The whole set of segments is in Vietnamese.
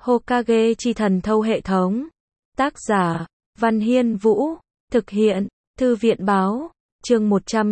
Hokage chi thần thâu hệ thống. Tác giả, Văn Hiên Vũ. Thực hiện, Thư viện báo. Chương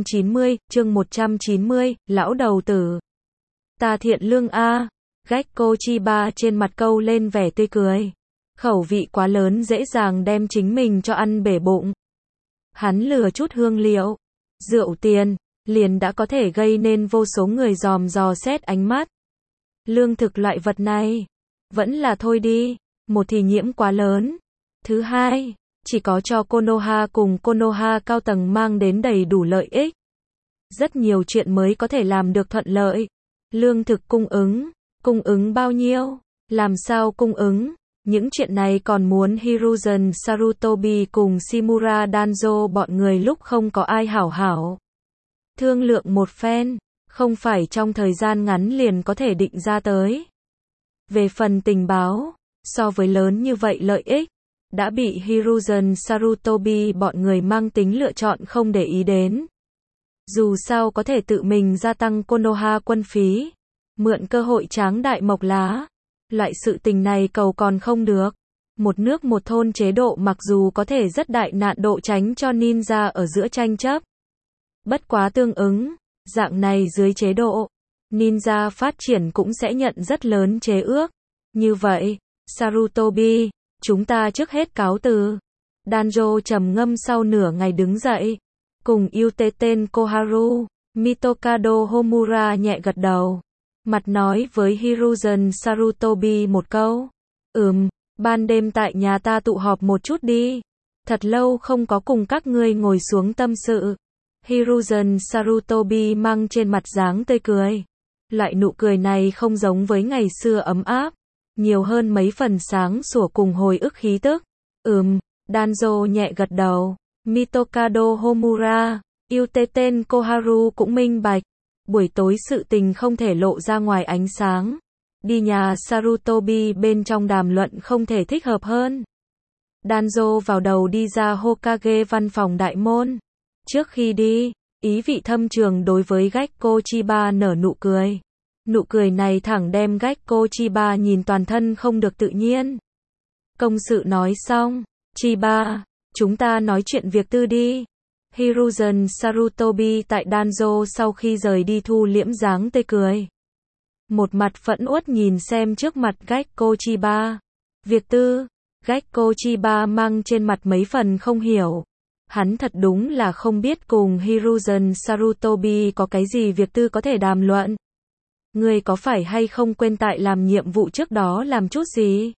190, lão đầu tử. Ta thiện lương a. Gekko Chiba trên mặt câu lên vẻ tươi cười. Khẩu vị quá lớn dễ dàng đem chính mình cho ăn bể bụng. Hắn lừa chút hương liệu, rượu tiền, liền đã có thể gây nên vô số người dòm dò xét ánh mắt. Lương thực loại vật này, vẫn là thôi đi, một thì nhiễm quá lớn. Thứ hai, chỉ có cho Konoha cùng Konoha cao tầng mang đến đầy đủ lợi ích. Rất nhiều chuyện mới có thể làm được thuận lợi. Lương thực cung ứng bao nhiêu, làm sao cung ứng, những chuyện này còn muốn Hiruzen Sarutobi cùng Shimura Danzo bọn người lúc không có ai hảo hảo thương lượng một phen, không phải trong thời gian ngắn liền có thể định ra tới. Về phần tình báo, so với lớn như vậy lợi ích, đã bị Hiruzen Sarutobi bọn người mang tính lựa chọn không để ý đến. Dù sao có thể tự mình gia tăng Konoha quân phí, mượn cơ hội tráng đại mộc lá. Loại sự tình này cầu còn không được. Một nước một thôn chế độ mặc dù có thể rất đại nạn độ tránh cho ninja ở giữa tranh chấp. Bất quá tương ứng, dạng này dưới chế độ, ninja phát triển cũng sẽ nhận rất lớn chế ước. Như vậy, Sarutobi, chúng ta trước hết cáo từ. Danzo trầm ngâm sau nửa ngày đứng dậy, cùng Yuteten Koharu, Mitokado Homura nhẹ gật đầu. Mặt nói với Hiruzen Sarutobi một câu. Ban đêm tại nhà ta tụ họp một chút đi. Thật lâu không có cùng các ngươi ngồi xuống tâm sự. Hiruzen Sarutobi mang trên mặt dáng tươi cười. Loại nụ cười này không giống với ngày xưa ấm áp, nhiều hơn mấy phần sáng sủa cùng hồi ức khí tức. Danzo nhẹ gật đầu. Mitokado Homura, Yuteten Koharu cũng minh bạch. Buổi tối sự tình không thể lộ ra ngoài ánh sáng. Đi nhà Sarutobi bên trong đàm luận không thể thích hợp hơn. Danzo vào đầu đi ra Hokage văn phòng đại môn. Trước khi đi, ý vị thâm trường đối với Gekko Chiba nở nụ cười. Nụ cười này thẳng đem Gekko Chiba nhìn toàn thân không được tự nhiên. Công sự nói xong, Chiba, chúng ta nói chuyện việc tư đi. Hiruzen Sarutobi tại Danzo sau khi rời đi thu liễm dáng tươi cười. Một mặt phẫn uất nhìn xem trước mặt Gekko Chiba. Việc tư, Gekko Chiba mang trên mặt mấy phần không hiểu. Hắn thật đúng là không biết cùng Hiruzen Sarutobi có cái gì việc tư có thể đàm luận. Người có phải hay không quên tại làm nhiệm vụ trước đó làm chút gì?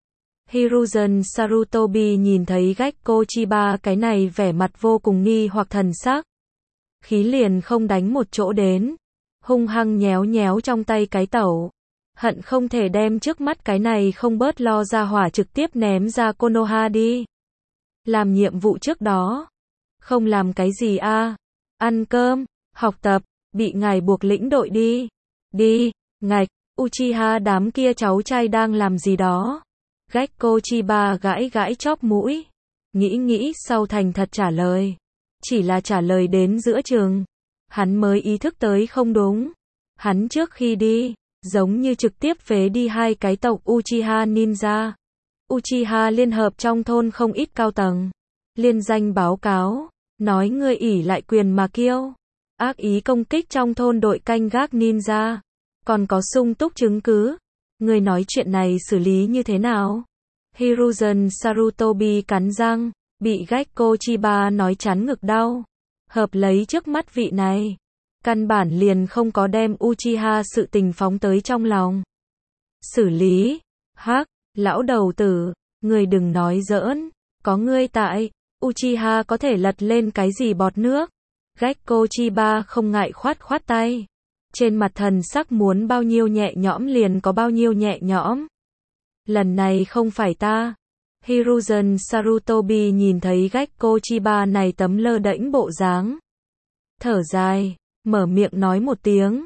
Hiruzen Sarutobi nhìn thấy Gekko Chiba cái này vẻ mặt vô cùng nghi hoặc thần sắc. Khí liền không đánh một chỗ đến. Hung hăng nhéo nhéo trong tay cái tẩu. Hận không thể đem trước mắt cái này không bớt lo ra hỏa trực tiếp ném ra Konoha đi. Làm nhiệm vụ trước đó. Không làm cái gì a? Ăn cơm, học tập, bị ngài buộc lĩnh đội đi. Đi, ngạch, Uchiha đám kia cháu trai đang làm gì đó? Gekko Chiba gãi gãi chóp mũi. Nghĩ sau thành thật trả lời. Chỉ là trả lời đến giữa chừng. Hắn mới ý thức tới không đúng. Hắn trước khi đi, giống như trực tiếp phế đi hai cái tộc Uchiha Ninja. Uchiha liên hợp trong thôn không ít cao tầng. Liên danh báo cáo, nói ngươi ỷ lại quyền mà kiêu. Ác ý công kích trong thôn đội canh gác ninja. Còn có sung túc chứng cứ. Ngươi nói chuyện này xử lý như thế nào? Hiruzen Sarutobi cắn răng, bị Gekko Chiba nói chắn ngực đau. Hợp lấy trước mắt vị này. Căn bản liền không có đem Uchiha sự tình phóng tới trong lòng. Xử lý. Hắc, lão đầu tử, ngươi đừng nói giỡn. Có ngươi tại, Uchiha có thể lật lên cái gì bọt nước. Gekko Chiba không ngại khoát tay. Trên mặt thần sắc muốn bao nhiêu nhẹ nhõm liền có bao nhiêu nhẹ nhõm. Lần này không phải ta. Hiruzen Sarutobi nhìn thấy Gekko Chiba này tấm lơ đễnh bộ dáng. Thở dài, mở miệng nói một tiếng.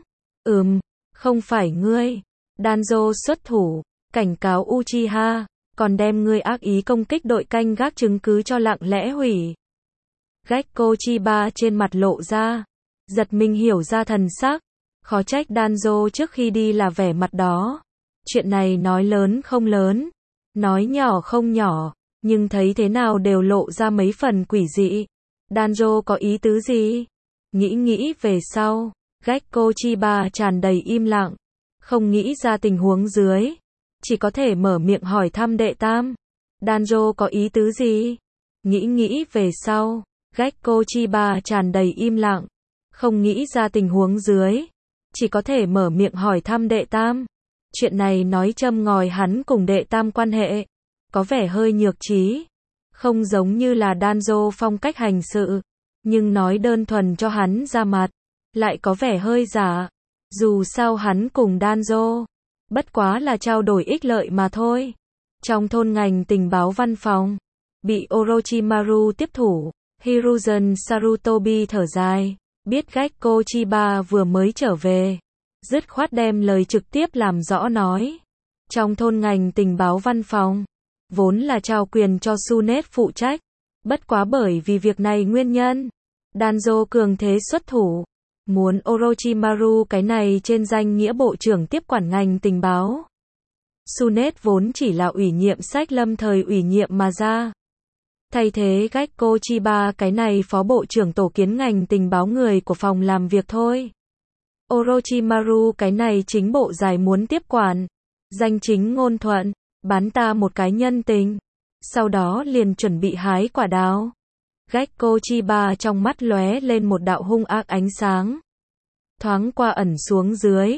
Không phải ngươi. Danzo xuất thủ, cảnh cáo Uchiha, còn đem ngươi ác ý công kích đội canh gác chứng cứ cho lặng lẽ hủy. Gekko Chiba trên mặt lộ ra, giật mình hiểu ra thần sắc. Khó trách Danzo trước khi đi là vẻ mặt đó. Chuyện này nói lớn không lớn, nói nhỏ không nhỏ, nhưng thấy thế nào đều lộ ra mấy phần quỷ dị. Danjo có ý tứ gì? Nghĩ về sau, Gekko Chiba tràn đầy im lặng, không nghĩ ra tình huống dưới, chỉ có thể mở miệng hỏi thăm đệ tam. Danjo có ý tứ gì? Nghĩ về sau, Gekko Chiba tràn đầy im lặng, không nghĩ ra tình huống dưới, chỉ có thể mở miệng hỏi thăm đệ tam. Chuyện này nói châm ngòi hắn cùng đệ tam quan hệ, có vẻ hơi nhược trí, không giống như là Danjo phong cách hành sự, nhưng nói đơn thuần cho hắn ra mặt, lại có vẻ hơi giả. Dù sao hắn cùng Danjo, bất quá là trao đổi ích lợi mà thôi. Trong thôn ngành tình báo văn phòng, bị Orochimaru tiếp thủ, Hiruzen Sarutobi thở dài, biết Gekko Chiba vừa mới trở về, dứt khoát đem lời trực tiếp làm rõ nói. Trong thôn ngành tình báo văn phòng, vốn là trao quyền cho Tsunet phụ trách, bất quá bởi vì việc này nguyên nhân, Danjo cường thế xuất thủ, muốn Orochimaru cái này trên danh nghĩa bộ trưởng tiếp quản ngành tình báo. Tsunet vốn chỉ là ủy nhiệm sách lâm thời ủy nhiệm mà ra. Thay thế Gekko Chiba cái này phó bộ trưởng tổ kiến ngành tình báo người của phòng làm việc thôi. Orochimaru cái này chính bộ dài muốn tiếp quản, danh chính ngôn thuận, bán ta một cái nhân tình, sau đó liền chuẩn bị hái quả đào. Gekko Chiba trong mắt lóe lên một đạo hung ác ánh sáng, thoáng qua ẩn xuống dưới.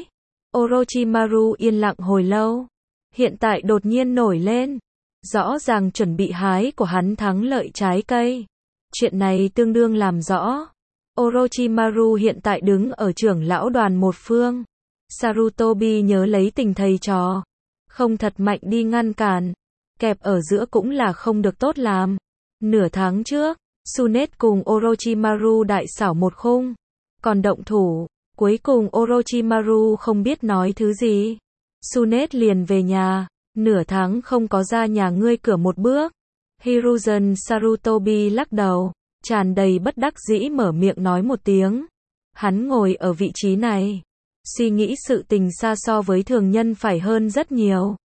Orochimaru yên lặng hồi lâu, hiện tại đột nhiên nổi lên, rõ ràng chuẩn bị hái của hắn thắng lợi trái cây. Chuyện này tương đương làm rõ. Orochimaru hiện tại đứng ở trưởng lão đoàn một phương. Sarutobi nhớ lấy tình thầy trò, không thật mạnh đi ngăn cản, kẹp ở giữa cũng là không được tốt làm. Nửa tháng trước, Tsunet cùng Orochimaru đại xảo một khung, còn động thủ, cuối cùng Orochimaru không biết nói thứ gì. Tsunet liền về nhà, nửa tháng không có ra nhà ngươi cửa một bước. Hiruzen Sarutobi lắc đầu, tràn đầy bất đắc dĩ mở miệng nói một tiếng. Hắn ngồi ở vị trí này, suy nghĩ sự tình xa so với thường nhân phải hơn rất nhiều.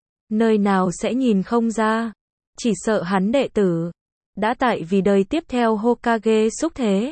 Nơi nào sẽ nhìn không ra, chỉ sợ hắn đệ tử đã tại vì đời tiếp theo Hokage xúc thế.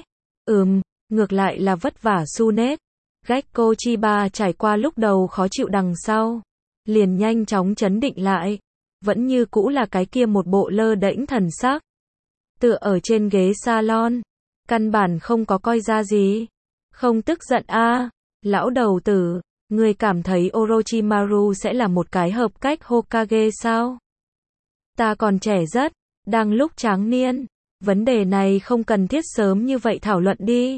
Ngược lại là vất vả Tsunet. Gekko Chiba trải qua lúc đầu khó chịu đằng sau, liền nhanh chóng trấn định lại, vẫn như cũ là cái kia một bộ lơ đễnh thần sắc, tựa ở trên ghế salon, căn bản không có coi ra gì. Không tức giận a, lão đầu tử, ngươi cảm thấy Orochimaru sẽ là một cái hợp cách Hokage sao? Ta còn trẻ rất, đang lúc tráng niên, vấn đề này không cần thiết sớm như vậy thảo luận đi.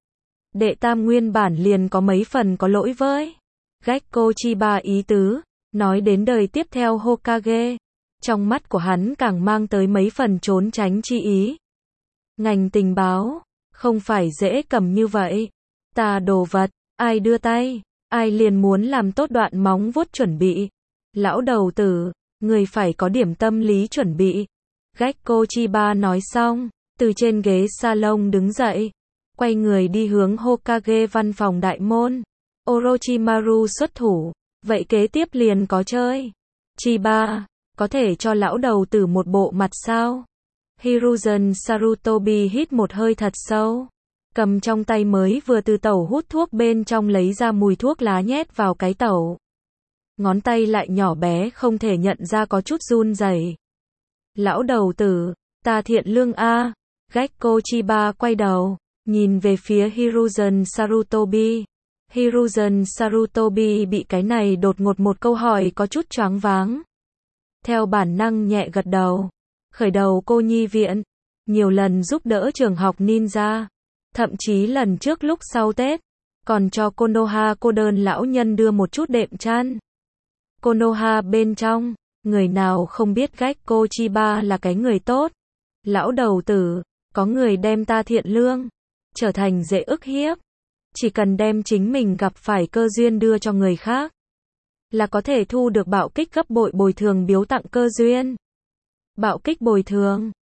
Đệ tam nguyên bản liền có mấy phần có lỗi với Gekko Chiba ý tứ, nói đến đời tiếp theo Hokage, trong mắt của hắn càng mang tới mấy phần trốn tránh chi ý. Ngành tình báo, không phải dễ cầm như vậy. Ta đồ vật, ai đưa tay, ai liền muốn làm tốt đoạn móng vuốt chuẩn bị. Lão đầu tử, người phải có điểm tâm lý chuẩn bị. Gekko Chiba nói xong, từ trên ghế salon đứng dậy, quay người đi hướng Hokage văn phòng đại môn. Orochimaru xuất thủ, vậy kế tiếp liền có chơi. Chiba, có thể cho lão đầu tử một bộ mặt sao? Hiruzen Sarutobi hít một hơi thật sâu, cầm trong tay mới vừa từ tẩu hút thuốc bên trong lấy ra mùi thuốc lá nhét vào cái tẩu. Ngón tay lại nhỏ bé không thể nhận ra có chút run rẩy. Lão đầu tử, ta thiện lương a. Gekko Chiba quay đầu, nhìn về phía Hiruzen Sarutobi. Hiruzen Sarutobi bị cái này đột ngột một câu hỏi có chút choáng váng. Theo bản năng nhẹ gật đầu. Khởi đầu cô nhi viện, nhiều lần giúp đỡ trường học ninja, thậm chí lần trước lúc sau Tết, còn cho Konoha cô đơn lão nhân đưa một chút đệm chăn. Konoha bên trong, người nào không biết Gekko Chiba là cái người tốt. Lão đầu tử, có người đem ta thiện lương trở thành dễ ức hiếp, chỉ cần đem chính mình gặp phải cơ duyên đưa cho người khác, là có thể thu được bạo kích gấp bội bồi thường biếu tặng cơ duyên. Bạo kích bồi thường